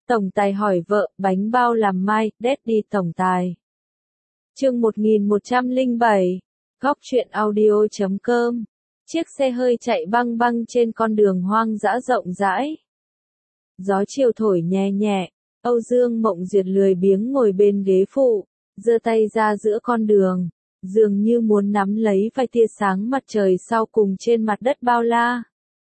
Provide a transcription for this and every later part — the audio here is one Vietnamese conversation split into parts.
Tổng tài hỏi vợ, bánh bao làm mai, Daddy tổng tài. Chương 1107, Góc truyện audio.com. Chiếc xe hơi chạy băng băng trên con đường hoang dã rộng rãi. Gió chiều thổi nhẹ nhẹ, Âu Dương Mộng Duyệt lười biếng ngồi bên ghế phụ, giơ tay ra giữa con đường, dường như muốn nắm lấy vài tia sáng mặt trời sau cùng trên mặt đất bao la.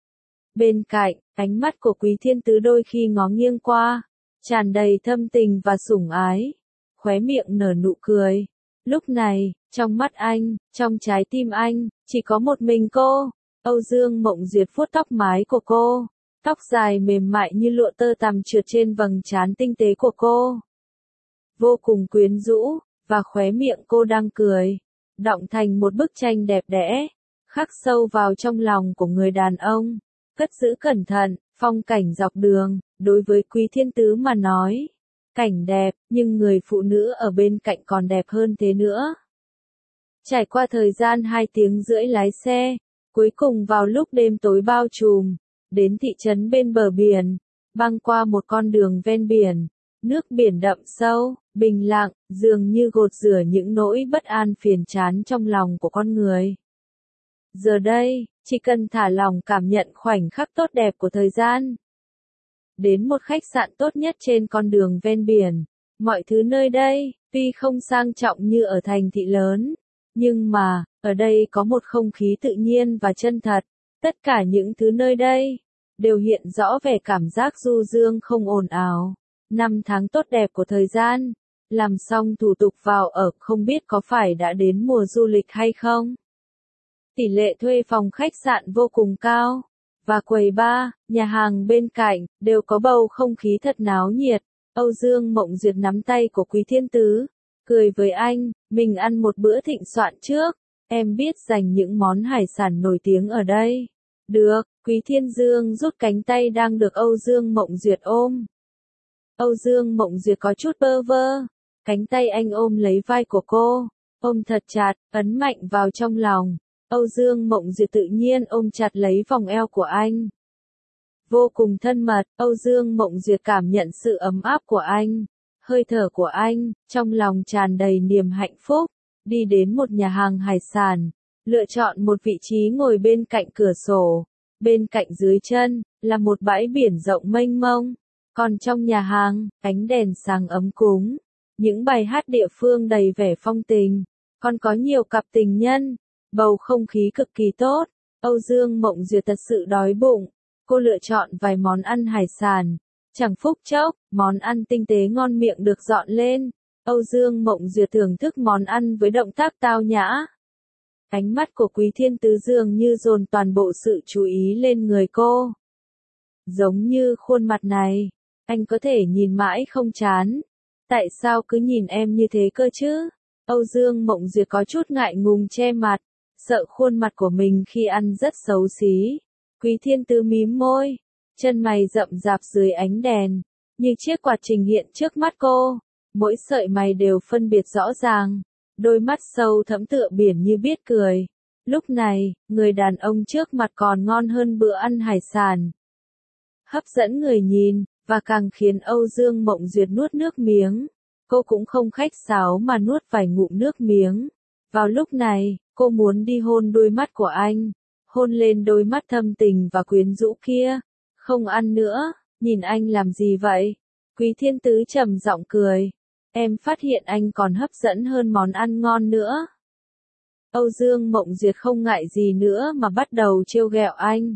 Bên cạnh, ánh mắt của Quý Thiên Tứ đôi khi ngó nghiêng qua, tràn đầy thâm tình và sủng ái, khóe miệng nở nụ cười. Lúc này, trong mắt anh, trong trái tim anh, chỉ có một mình cô. Âu Dương Mộng Duyệt vuốt tóc mái của cô, tóc dài mềm mại như lụa tơ tằm trượt trên vầng trán tinh tế của cô. Vô cùng quyến rũ, và khóe miệng cô đang cười, đọng thành một bức tranh đẹp đẽ, khắc sâu vào trong lòng của người đàn ông. Cất giữ cẩn thận, phong cảnh dọc đường, đối với Quý Thiên Tứ mà nói, cảnh đẹp, nhưng người phụ nữ ở bên cạnh còn đẹp hơn thế nữa. Trải qua thời gian 2 tiếng rưỡi lái xe, cuối cùng vào lúc đêm tối bao trùm, đến thị trấn bên bờ biển, băng qua một con đường ven biển, nước biển đậm sâu, bình lặng, dường như gột rửa những nỗi bất an phiền chán trong lòng của con người. Giờ đây, chỉ cần thả lòng cảm nhận khoảnh khắc tốt đẹp của thời gian. Đến một khách sạn tốt nhất trên con đường ven biển, mọi thứ nơi đây, tuy không sang trọng như ở thành thị lớn, nhưng mà, ở đây có một không khí tự nhiên và chân thật. Tất cả những thứ nơi đây, đều hiện rõ vẻ cảm giác du dương không ồn ào. 5 tháng tốt đẹp của thời gian, làm xong thủ tục vào ở không biết có phải đã đến mùa du lịch hay không. Tỷ lệ thuê phòng khách sạn vô cùng cao, và quầy bar, nhà hàng bên cạnh, đều có bầu không khí thật náo nhiệt. Âu Dương Mộng Duyệt nắm tay của Quý Thiên Tứ, cười với anh, mình ăn một bữa thịnh soạn trước, em biết dành những món hải sản nổi tiếng ở đây. Được, Quý Thiên Dương rút cánh tay đang được Âu Dương Mộng Duyệt ôm. Âu Dương Mộng Duyệt có chút bơ vơ, cánh tay anh ôm lấy vai của cô, ôm thật chặt, ấn mạnh vào trong lòng. Âu Dương Mộng Duyệt tự nhiên ôm chặt lấy vòng eo của anh. Vô cùng thân mật, Âu Dương Mộng Duyệt cảm nhận sự ấm áp của anh, hơi thở của anh, trong lòng tràn đầy niềm hạnh phúc. Đi đến một nhà hàng hải sản, lựa chọn một vị trí ngồi bên cạnh cửa sổ. Bên cạnh dưới chân, là một bãi biển rộng mênh mông. Còn trong nhà hàng, ánh đèn sáng ấm cúng, những bài hát địa phương đầy vẻ phong tình, còn có nhiều cặp tình nhân. Bầu không khí cực kỳ tốt, Âu Dương Mộng Duyệt thật sự đói bụng, cô lựa chọn vài món ăn hải sản, chẳng phút chốc, món ăn tinh tế ngon miệng được dọn lên, Âu Dương Mộng Duyệt thưởng thức món ăn với động tác tao nhã. Ánh mắt của Quý Thiên Tứ dường như dồn toàn bộ sự chú ý lên người cô. Giống như khuôn mặt này, anh có thể nhìn mãi không chán, tại sao cứ nhìn em như thế cơ chứ? Âu Dương Mộng Duyệt có chút ngại ngùng che mặt, sợ khuôn mặt của mình khi ăn rất xấu xí. Quý Thiên Tứ mím môi, chân mày rậm rạp dưới ánh đèn, như chiếc quạt trình hiện trước mắt cô, mỗi sợi mày đều phân biệt rõ ràng, đôi mắt sâu thẫm tựa biển như biết cười. Lúc này, người đàn ông trước mặt còn ngon hơn bữa ăn hải sản. Hấp dẫn người nhìn, và càng khiến Âu Dương Mộng Duyệt nuốt nước miếng. Cô cũng không khách sáo mà nuốt vài ngụm nước miếng. Vào lúc này, cô muốn đi hôn đôi mắt của anh, hôn lên đôi mắt thâm tình và quyến rũ kia. Không ăn nữa, nhìn anh làm gì vậy? Quý Thiên Tứ trầm giọng cười. Em phát hiện anh còn hấp dẫn hơn món ăn ngon nữa. Âu Dương Mộng Duyệt không ngại gì nữa mà bắt đầu trêu ghẹo anh.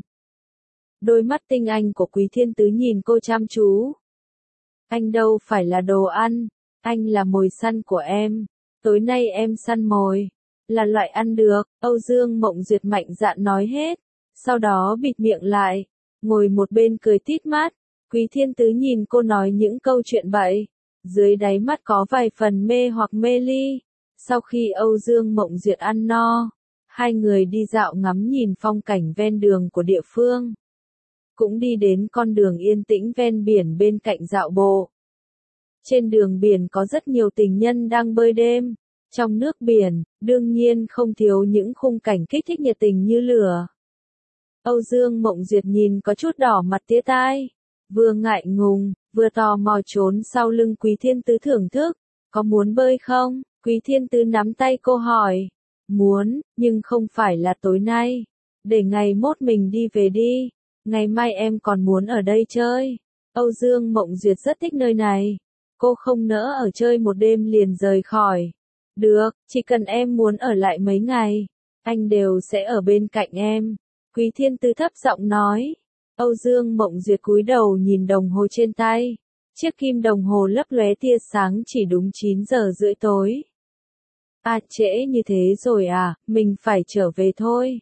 Đôi mắt tinh anh của Quý Thiên Tứ nhìn cô chăm chú. Anh đâu phải là đồ ăn, anh là mồi săn của em. Tối nay em săn mồi, là loại ăn được. Âu Dương Mộng Duyệt mạnh dạn nói hết, sau đó bịt miệng lại, ngồi một bên cười tít mắt. Quý Thiên Tứ nhìn cô nói những câu chuyện bậy, dưới đáy mắt có vài phần mê hoặc mê ly. Sau khi Âu Dương Mộng Duyệt ăn no, hai người đi dạo ngắm nhìn phong cảnh ven đường của địa phương. Cũng đi đến con đường yên tĩnh ven biển bên cạnh dạo bộ. Trên đường biển có rất nhiều tình nhân đang bơi đêm. Trong nước biển, đương nhiên không thiếu những khung cảnh kích thích nhiệt tình như lửa. Âu Dương Mộng Duyệt nhìn có chút đỏ mặt tía tai, vừa ngại ngùng, vừa tò mò trốn sau lưng Quý Thiên Tứ thưởng thức, có muốn bơi không? Quý Thiên Tứ nắm tay cô hỏi, muốn, nhưng không phải là tối nay, để ngày mốt mình đi về đi, ngày mai em còn muốn ở đây chơi. Âu Dương Mộng Duyệt rất thích nơi này, cô không nỡ ở chơi một đêm liền rời khỏi. Được, chỉ cần em muốn ở lại mấy ngày, anh đều sẽ ở bên cạnh em. Quý Thiên Tứ thấp giọng nói. Âu Dương Mộng Duyệt cúi đầu nhìn đồng hồ trên tay. Chiếc kim đồng hồ lấp lóe tia sáng chỉ đúng 9 giờ rưỡi tối. À trễ như thế rồi à, mình phải trở về thôi.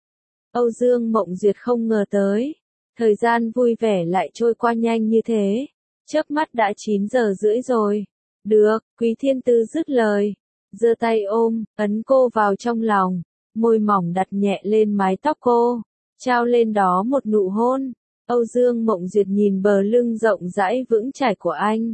Âu Dương Mộng Duyệt không ngờ tới. Thời gian vui vẻ lại trôi qua nhanh như thế. Chớp mắt đã 9 giờ rưỡi rồi. Được, Quý Thiên Tứ dứt lời. Giơ tay ôm, ấn cô vào trong lòng. Môi mỏng đặt nhẹ lên mái tóc cô. Trao lên đó một nụ hôn. Âu Dương Mộng Duyệt nhìn bờ lưng rộng rãi vững chãi của anh.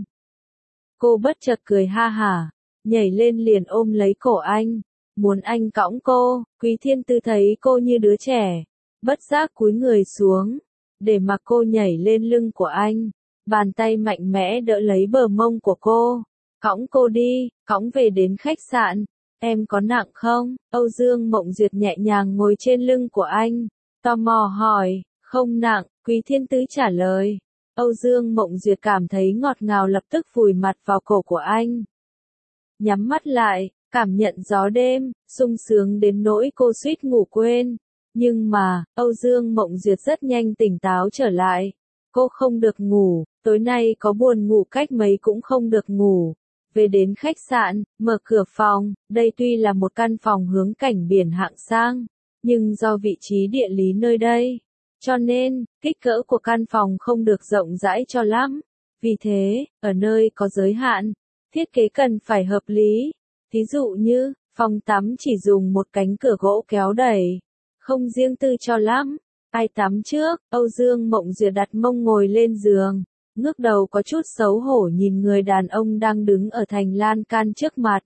Cô bất chợt cười ha hả, nhảy lên liền ôm lấy cổ anh, muốn anh cõng cô. Quý Thiên Tứ thấy cô như đứa trẻ, bất giác cúi người xuống, để mặc cô nhảy lên lưng của anh, bàn tay mạnh mẽ đỡ lấy bờ mông của cô. Cõng cô đi, cõng về đến khách sạn. Em có nặng không? Âu Dương Mộng Duyệt nhẹ nhàng ngồi trên lưng của anh, tò mò hỏi. Không nặng, Quý Thiên Tứ trả lời. Âu Dương Mộng Duyệt cảm thấy ngọt ngào lập tức vùi mặt vào cổ của anh. Nhắm mắt lại, cảm nhận gió đêm, sung sướng đến nỗi cô suýt ngủ quên. Nhưng mà, Âu Dương Mộng Duyệt rất nhanh tỉnh táo trở lại. Cô không được ngủ, tối nay có buồn ngủ cách mấy cũng không được ngủ. Về đến khách sạn, mở cửa phòng, đây tuy là một căn phòng hướng cảnh biển hạng sang, nhưng do vị trí địa lý nơi đây, cho nên, kích cỡ của căn phòng không được rộng rãi cho lắm. Vì thế, ở nơi có giới hạn, thiết kế cần phải hợp lý. Ví dụ như, phòng tắm chỉ dùng một cánh cửa gỗ kéo đẩy, không riêng tư cho lắm. Ai tắm trước? Âu Dương Mộng Duyệt đặt mông ngồi lên giường, ngước đầu có chút xấu hổ nhìn người đàn ông đang đứng ở thành lan can trước mặt.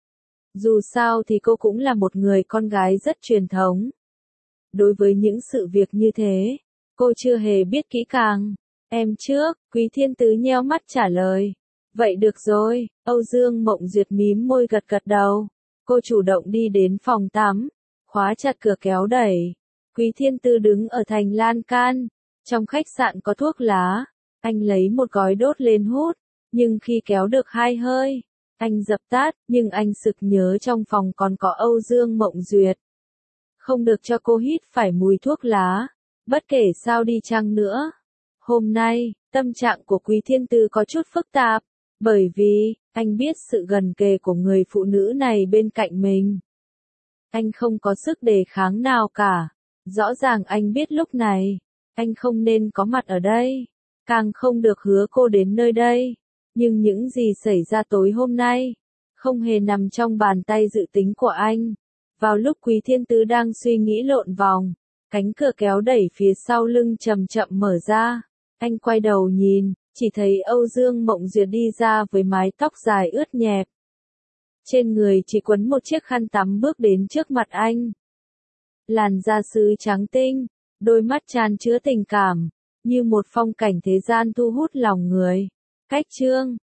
Dù sao thì cô cũng là một người con gái rất truyền thống. Đối với những sự việc như thế, cô chưa hề biết kỹ càng. Em trước, Quý Thiên Tứ nheo mắt trả lời. Vậy được rồi, Âu Dương Mộng Duyệt mím môi gật gật đầu. Cô chủ động đi đến phòng tắm, khóa chặt cửa kéo đẩy. Quý Thiên Tứ đứng ở thành lan can. Trong khách sạn có thuốc lá. Anh lấy một gói đốt lên hút, nhưng khi kéo được 2 hơi, anh dập tắt, nhưng anh sực nhớ trong phòng còn có Âu Dương Mộng Duyệt. Không được cho cô hít phải mùi thuốc lá, bất kể sao đi chăng nữa. Hôm nay, tâm trạng của Quý Thiên Tứ có chút phức tạp, bởi vì, anh biết sự gần kề của người phụ nữ này bên cạnh mình. Anh không có sức đề kháng nào cả. Rõ ràng anh biết lúc này, anh không nên có mặt ở đây, càng không được hứa cô đến nơi đây. Nhưng những gì xảy ra tối hôm nay, không hề nằm trong bàn tay dự tính của anh. Vào lúc Quý Thiên Tứ đang suy nghĩ lộn vòng, cánh cửa kéo đẩy phía sau lưng chậm chậm mở ra. Anh quay đầu nhìn, chỉ thấy Âu Dương Mộng Duyệt đi ra với mái tóc dài ướt nhẹp. Trên người chỉ quấn một chiếc khăn tắm bước đến trước mặt anh. Làn da sứ trắng tinh, đôi mắt chan chứa tình cảm, như một phong cảnh thế gian thu hút lòng người. Cách chương